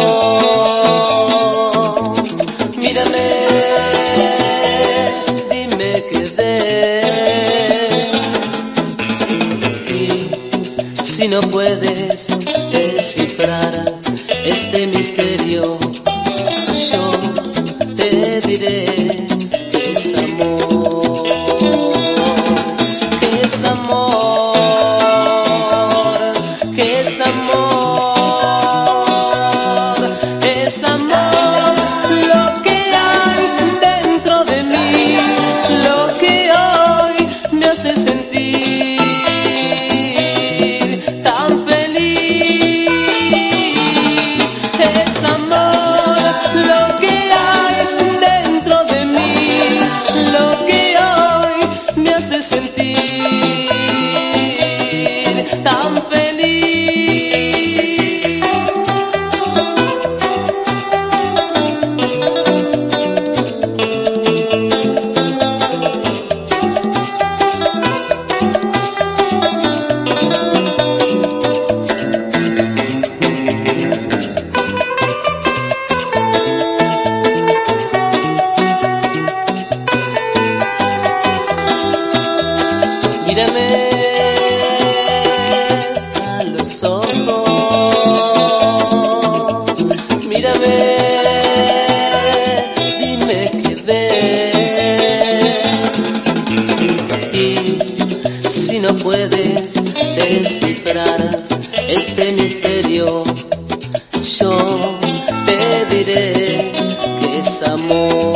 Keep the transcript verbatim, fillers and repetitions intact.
Mírame, dime qué ves. Y si no puedes descifrar este misterio, yo te diré que es amor, que es amor, que es amor, es amor lo que hay dentro de mí, lo que hoy me hace sentir tan feliz. Es amor lo que hay dentro de mí, lo que hoy me hace sentir tan feliz. Mírame a los ojos, mírame, dime qué ves. Y si no puedes descifrar este misterio, yo te diré que es amor.